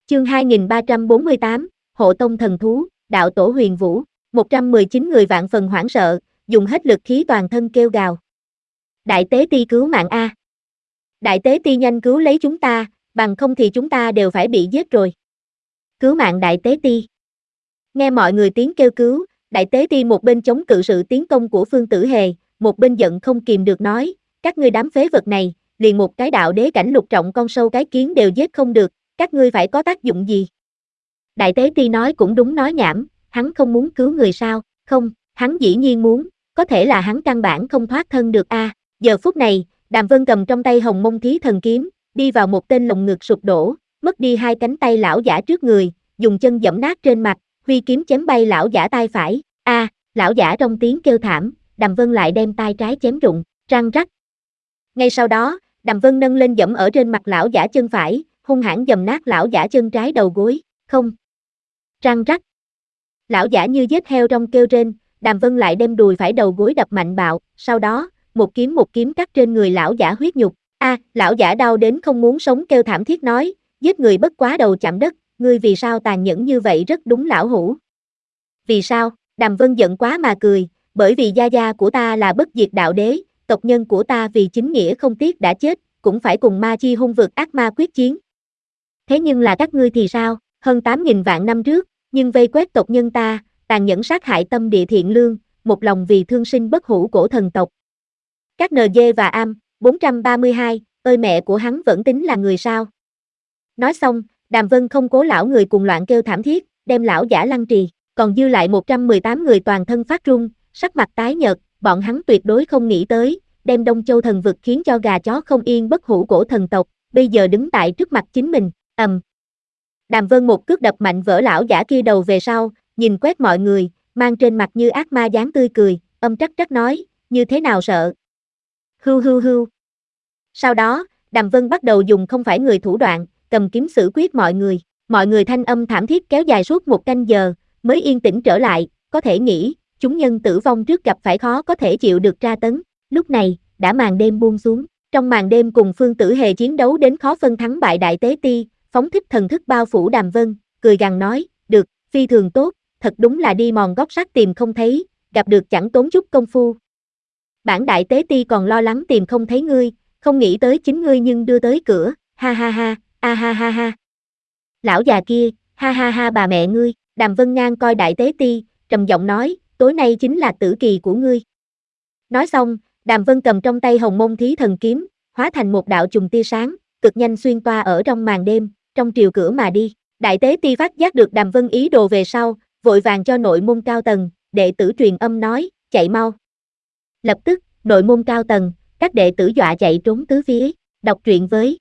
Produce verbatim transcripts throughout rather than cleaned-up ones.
Chương hai nghìn ba trăm bốn mươi tám, Hộ Tông Thần Thú, Đạo Tổ Huyền Vũ, một trăm mười chín người vạn phần hoảng sợ, dùng hết lực khí toàn thân kêu gào. Đại Tế Ti cứu mạng A. Đại Tế Ti nhanh cứu lấy chúng ta, bằng không thì chúng ta đều phải bị giết rồi. Cứu mạng Đại Tế Ti. Nghe mọi người tiếng kêu cứu, Đại Tế Ti một bên chống cự sự tiến công của Phương Tử Hề, một bên giận không kìm được nói, các ngươi đám phế vật này, liền một cái đạo đế cảnh lục trọng con sâu cái kiến đều giết không được, các ngươi phải có tác dụng gì? Đại Tế Ti nói cũng đúng nói nhảm, hắn không muốn cứu người sao? Không, hắn dĩ nhiên muốn, có thể là hắn căn bản không thoát thân được a. À, giờ phút này, Đàm Vân cầm trong tay Hồng Mông Thí Thần Kiếm, đi vào một tên lồng ngực sụp đổ, mất đi hai cánh tay lão giả trước người, dùng chân giẫm nát trên mặt, huy kiếm chém bay lão giả tay phải. A, à, lão giả trong tiếng kêu thảm, Đàm Vân lại đem tay trái chém rụng, răng rắc. Ngay sau đó, Đàm Vân nâng lên giẫm ở trên mặt lão giả chân phải, hung hãn dầm nát lão giả chân trái đầu gối, không. Răng rắc. Lão giả như giết heo trong kêu rên, Đàm Vân lại đem đùi phải đầu gối đập mạnh bạo, sau đó, một kiếm một kiếm cắt trên người lão giả huyết nhục. A, à, lão giả đau đến không muốn sống kêu thảm thiết nói, giết người bất quá đầu chạm đất, ngươi vì sao tàn nhẫn như vậy rất đúng lão hủ. Vì sao? Đàm Vân giận quá mà cười, bởi vì gia gia của ta là bất diệt đạo đế, tộc nhân của ta vì chính nghĩa không tiếc đã chết, cũng phải cùng ma chi hung vực ác ma quyết chiến. Thế nhưng là các ngươi thì sao, hơn tám nghìn vạn năm trước, nhưng vây quét tộc nhân ta, tàn nhẫn sát hại tâm địa thiện lương, một lòng vì thương sinh bất hủ cổ thần tộc. Các en giê và am, bốn trăm ba mươi hai, ơi mẹ của hắn vẫn tính là người sao? Nói xong, Đàm Vân không cố lão người cùng loạn kêu thảm thiết, đem lão giả lăng trì, còn dư lại một trăm mười tám người toàn thân phát run, sắc mặt tái nhợt, bọn hắn tuyệt đối không nghĩ tới, đem Đông Châu thần vực khiến cho gà chó không yên bất hủ cổ thần tộc, bây giờ đứng tại trước mặt chính mình, ầm. Um. Đàm Vân một cước đập mạnh vỡ lão giả kia đầu về sau, nhìn quét mọi người, mang trên mặt như ác ma dáng tươi cười, âm trắc trắc nói, như thế nào sợ? Hưu hưu hưu. Sau đó, Đàm Vân bắt đầu dùng không phải người thủ đoạn, cầm kiếm xử quyết mọi người, mọi người thanh âm thảm thiết kéo dài suốt một canh giờ, mới yên tĩnh trở lại, có thể nghĩ, chúng nhân tử vong trước gặp phải khó có thể chịu được tra tấn, lúc này, đã màn đêm buông xuống, trong màn đêm cùng Phương Tử Hề chiến đấu đến khó phân thắng bại Đại Tế Ti, phóng thích thần thức bao phủ Đàm Vân, cười gằn nói, được, phi thường tốt, thật đúng là đi mòn gót sắt tìm không thấy, gặp được chẳng tốn chút công phu. Bản Đại Tế Ti còn lo lắng tìm không thấy ngươi, không nghĩ tới chính ngươi nhưng đưa tới cửa, ha ha ha, a ha ha ha. Lão già kia, ha ha ha bà mẹ ngươi, Đàm Vân ngang coi Đại Tế Ti, trầm giọng nói, tối nay chính là tử kỳ của ngươi. Nói xong, Đàm Vân cầm trong tay Hồng Mông Thí Thần Kiếm, hóa thành một đạo chùm tia sáng, cực nhanh xuyên toa ở trong màn đêm, trong triều cửa mà đi. Đại Tế Ti phát giác được Đàm Vân ý đồ về sau, vội vàng cho nội môn cao tầng, đệ tử truyền âm nói, chạy mau. Lập tức, nội môn cao tầng, các đệ tử dọa chạy trốn tứ phía, đọc truyện với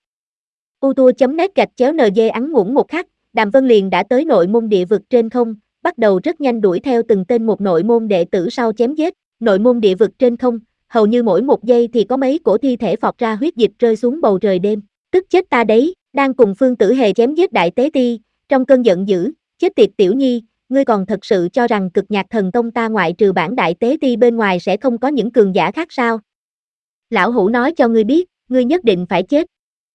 utua.net gạch chéo ng ắn ngủn một khắc, Đàm Vân liền đã tới nội môn địa vực trên không, bắt đầu rất nhanh đuổi theo từng tên một nội môn đệ tử sau chém giết, nội môn địa vực trên không, hầu như mỗi một giây thì có mấy cổ thi thể phọt ra huyết dịch rơi xuống bầu trời đêm, tức chết ta đấy, đang cùng Phương Tử Hề chém giết Đại Tế Ti, trong cơn giận dữ, chết tiệt tiểu nhi, ngươi còn thật sự cho rằng Cực Nhạc Thần Tông ta ngoại trừ bản Đại Tế Ti bên ngoài sẽ không có những cường giả khác sao? Lão hủ nói cho ngươi biết, ngươi nhất định phải chết.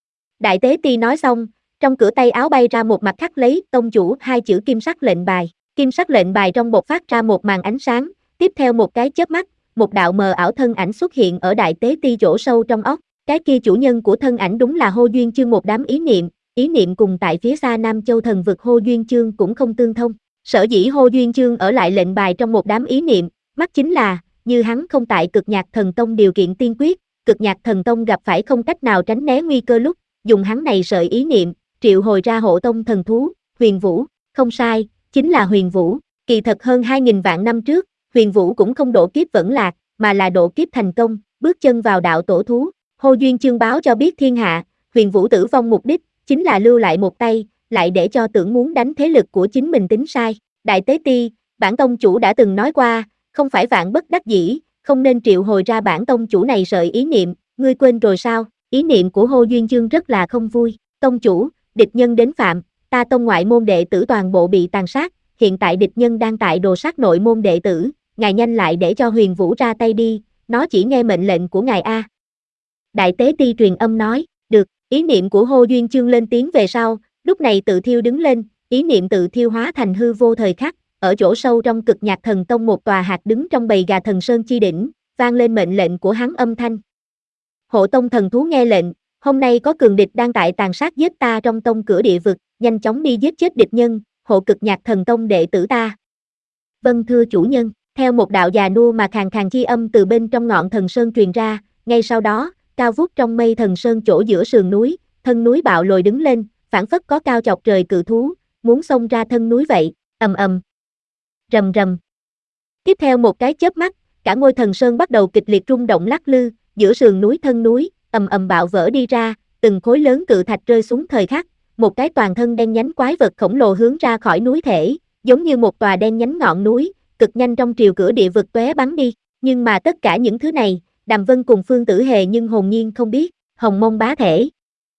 Đại Tế Ti nói xong, trong cửa tay áo bay ra một mặt khắc lấy tông chủ hai chữ kim sắc lệnh bài, kim sắc lệnh bài trong bộc phát ra một màn ánh sáng, tiếp theo một cái chớp mắt, một đạo mờ ảo thân ảnh xuất hiện ở Đại Tế Ti chỗ sâu trong óc, cái kia chủ nhân của thân ảnh đúng là Hô Duyên Chương một đám ý niệm, ý niệm cùng tại phía xa Nam Châu thần vực Hô Duyên Chương cũng không tương thông, sở dĩ Hô Duyên Chương ở lại lệnh bài trong một đám ý niệm, mắc chính là, như hắn không tại Cực Nhạc Thần Tông điều kiện tiên quyết, Cực Nhạc Thần Tông gặp phải không cách nào tránh né nguy cơ lúc, dùng hắn này sợi ý niệm, triệu hồi ra hộ tông thần thú, Huyền Vũ, không sai, chính là Huyền Vũ, kỳ thật hơn hai nghìn vạn năm trước, Huyền Vũ cũng không độ kiếp vẫn lạc, mà là độ kiếp thành công, bước chân vào đạo tổ thú, Hô Duyên Chương báo cho biết thiên hạ, Huyền Vũ tử vong mục đích, chính là lưu lại một tay, lại để cho tưởng muốn đánh thế lực của chính mình tính sai, Đại Tế Ti, bản tông chủ đã từng nói qua, không phải vạn bất đắc dĩ, không nên triệu hồi ra bản tông chủ này sợi ý niệm, ngươi quên rồi sao, ý niệm của Hô Duyên Chương rất là không vui, tông chủ, địch nhân đến phạm, ta tông ngoại môn đệ tử toàn bộ bị tàn sát, hiện tại địch nhân đang tại đồ sát nội môn đệ tử, ngài nhanh lại để cho Huyền Vũ ra tay đi, nó chỉ nghe mệnh lệnh của ngài a. Đại Tế Ti truyền âm nói, được, ý niệm của Hô Duyên Chương lên tiếng về sau, Lúc này tự thiêu đứng lên, ý niệm tự thiêu hóa thành hư vô thời khắc, ở chỗ sâu trong cực nhạc thần tông một tòa hạt đứng trong bầy gà thần sơn chi đỉnh, vang lên mệnh lệnh của hắn âm thanh. Hộ tông thần thú nghe lệnh, hôm nay có cường địch đang tại tàn sát giết ta trong tông cửa địa vực, nhanh chóng đi giết chết địch nhân, hộ cực nhạc thần tông đệ tử ta. Vâng thưa chủ nhân, theo một đạo già nua mà khàn khàn chi âm từ bên trong ngọn thần sơn truyền ra, ngay sau đó, cao vút trong mây thần sơn chỗ giữa sườn núi, thân núi bạo lồi đứng lên, phảng phất có cao chọc trời cự thú, muốn xông ra thân núi vậy, ầm ầm, rầm rầm. Tiếp theo một cái chớp mắt, cả ngôi thần sơn bắt đầu kịch liệt rung động lắc lư, giữa sườn núi thân núi, ầm ầm bạo vỡ đi ra, từng khối lớn cự thạch rơi xuống thời khắc, một cái toàn thân đen nhánh quái vật khổng lồ hướng ra khỏi núi thể, giống như một tòa đen nhánh ngọn núi, cực nhanh trong triều cửa địa vực tóe bắn đi, nhưng mà tất cả những thứ này, Đàm Vân cùng Phương Tử Hề nhưng hồn nhiên không biết, Hồng Mông Bá Thể.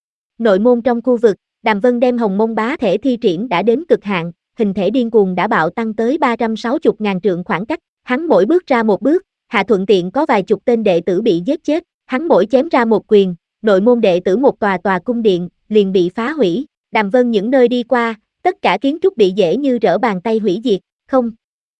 Nội môn trong khu vực, Đàm Vân đem Hồng Mông Bá Thể thi triển đã đến cực hạn, hình thể điên cuồng đã bạo tăng tới ba trăm sáu mươi ngàn trượng khoảng cách, hắn mỗi bước ra một bước, hạ thuận tiện có vài chục tên đệ tử bị giết chết, hắn mỗi chém ra một quyền, nội môn đệ tử một tòa tòa cung điện, liền bị phá hủy, Đàm Vân những nơi đi qua, tất cả kiến trúc bị dễ như trở bàn tay hủy diệt, không.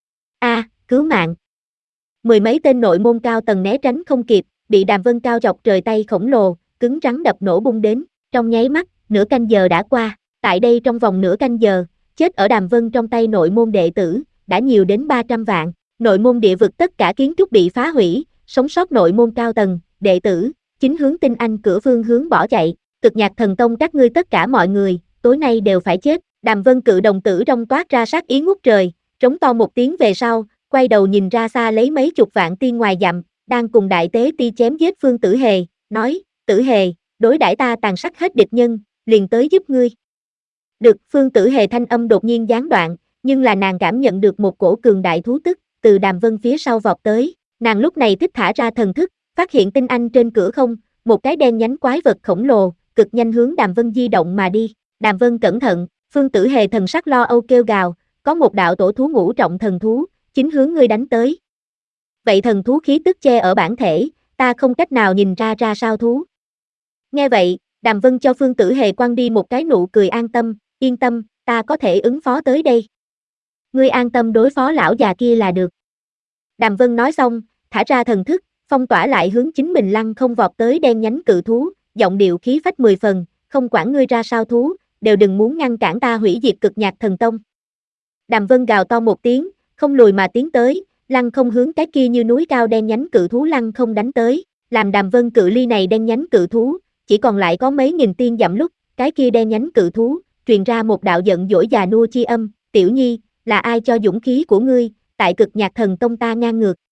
A, à, cứu mạng. Mười mấy tên nội môn cao tầng né tránh không kịp, bị Đàm Vân cao chọc trời tay khổng lồ, cứng rắn đập nổ bung đến, trong nháy mắt, nửa canh giờ đã qua, tại đây trong vòng nửa canh giờ, chết ở Đàm Vân trong tay nội môn đệ tử, đã nhiều đến ba trăm vạn, nội môn địa vực tất cả kiến trúc bị phá hủy, sống sót nội môn cao tầng, đệ tử, chính hướng tinh anh cửa phương hướng bỏ chạy, cực nhạc thần tông các ngươi tất cả mọi người, tối nay đều phải chết, Đàm Vân cự đồng tử trong toát ra sát ý ngút trời, trống to một tiếng về sau, quay đầu nhìn ra xa lấy mấy chục vạn tiên ngoài dặm, đang cùng đại tế ti chém giết Phương Tử Hề, nói, Tử Hề, đối đãi ta tàn sát hết địch nhân, liền tới giúp ngươi. Được, Phương Tử Hề thanh âm đột nhiên gián đoạn, nhưng là nàng cảm nhận được một cổ cường đại thú tức, từ Đàm Vân phía sau vọt tới, nàng lúc này thích thả ra thần thức, phát hiện tinh anh trên cửa không, một cái đen nhánh quái vật khổng lồ, cực nhanh hướng Đàm Vân di động mà đi, Đàm Vân cẩn thận, Phương Tử Hề thần sắc lo âu kêu gào, có một đạo tổ thú ngũ trọng thần thú, chính hướng ngươi đánh tới. Vậy thần thú khí tức che ở bản thể, ta không cách nào nhìn ra ra sao thú. Nghe vậy, Đàm Vân cho Phương Tử Hề quăng đi một cái nụ cười an tâm, yên tâm, ta có thể ứng phó tới đây. Ngươi an tâm đối phó lão già kia là được. Đàm Vân nói xong, thả ra thần thức, phong tỏa lại hướng chính mình lăng không vọt tới đen nhánh cự thú, giọng điệu khí phách mười phần, không quản ngươi ra sao thú, đều đừng muốn ngăn cản ta hủy diệt cực nhạc thần tông. Đàm Vân gào to một tiếng, không lùi mà tiến tới, lăng không hướng cái kia như núi cao đen nhánh cự thú lăng không đánh tới, làm Đàm Vân cự ly này đen nhánh cự thú, chỉ còn lại có mấy nghìn tiên dặm lúc, cái kia đen nhánh cự thú, truyền ra một đạo giận dỗi già nua chi âm, tiểu nhi, là ai cho dũng khí của ngươi, tại cực nhạc thần tông ta ngang ngược,